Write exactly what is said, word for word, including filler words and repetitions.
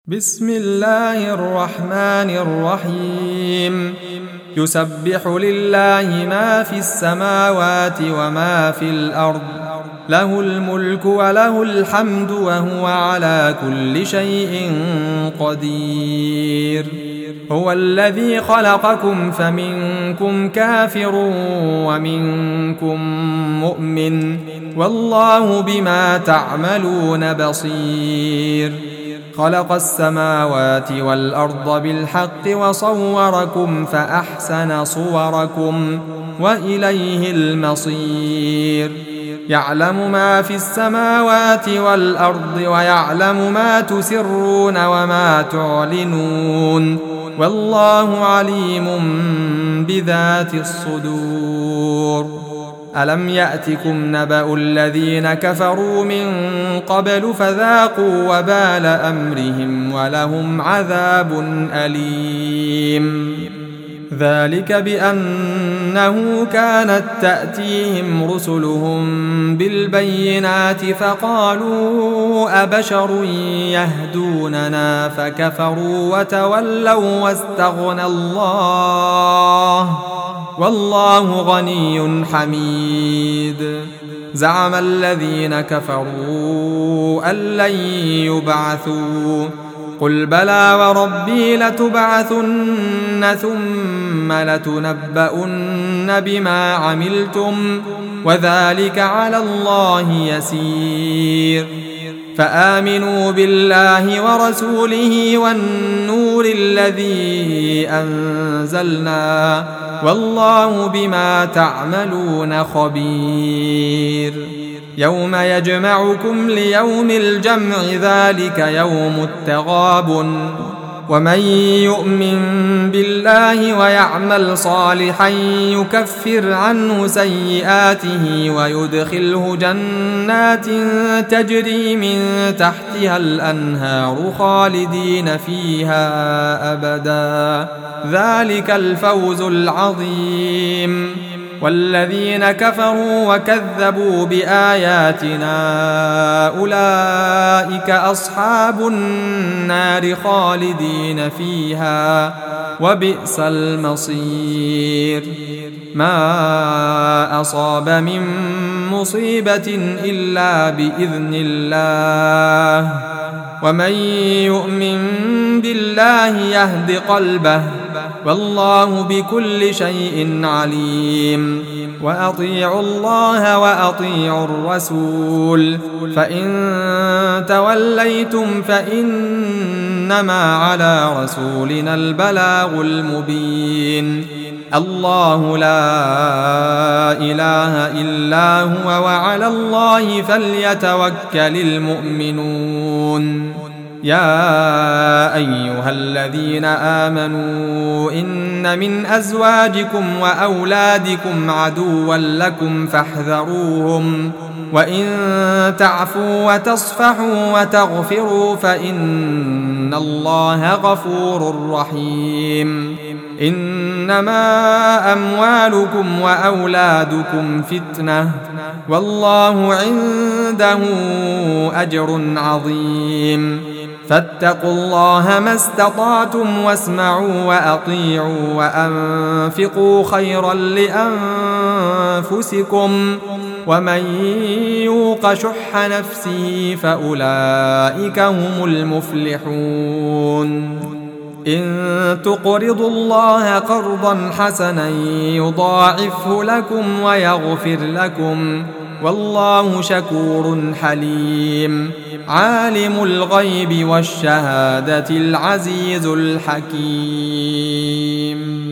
بسم الله الرحمن الرحيم يسبح لله ما في السماوات وما في الأرض له الملك وله الحمد وهو على كل شيء قدير هو الذي خلقكم فمنكم كافر ومنكم مؤمن والله بما تعملون بصير خلق السماوات والأرض بالحق وصوركم فأحسن صوركم وإليه المصير يعلم ما في السماوات والأرض ويعلم ما تسرون وما تعلنون والله عليم بذات الصدور ألم يأتكم نبأ الذين كفروا من قبل فذاقوا وبال أمرهم ولهم عذاب أليم ذلك بأنه كانت تأتيهم رسلهم بالبينات فقالوا أبشر يهدوننا فكفروا وتولوا واستغنى الله والله غني حميد زعم الذين كفروا أن لن يبعثوا قل بلى وربي لتبعثن ثم لتنبؤن بما عملتم وذلك على الله يسير فآمنوا بالله ورسوله والنور الذي أنزلنا والله بما تعملون خبير يوم يجمعكم ليوم الجمع ذلك يوم التغابن ومن يؤمن بالله ويعمل صالحا يكفر عنه سيئاته ويدخله جنات تجري من تحتها الأنهار خالدين فيها أبدا ذلك الفوز العظيم والذين كفروا وكذبوا بآياتنا أولئك أصحاب النار خالدين فيها وبئس المصير ما أصاب من مصيبة إلا بإذن الله ومن يؤمن بالله يهد قلبه والله بكل شيء عليم وأطيعوا الله وأطيعوا الرسول فإن توليتم فإنما على رسولنا البلاغ المبين الله لا إله إلا هو وعلى الله فليتوكل المؤمنون يا أيها الذين آمنوا إن من أزواجكم وأولادكم عدوا لكم فاحذروهم وإن تعفوا وتصفحوا وتغفروا فإن الله غفور رحيم إنما أموالكم وأولادكم فتنة والله عنده أجر عظيم فاتقوا الله ما استطعتم واسمعوا وأطيعوا وأنفقوا خيرا لأنفسكم ومن يوق شح نفسه فأولئك هم المفلحون إن تقرضوا الله قرضا حسنا يضاعفه لكم ويغفر لكم والله شكور حليم عالم الغيب والشهادة العزيز الحكيم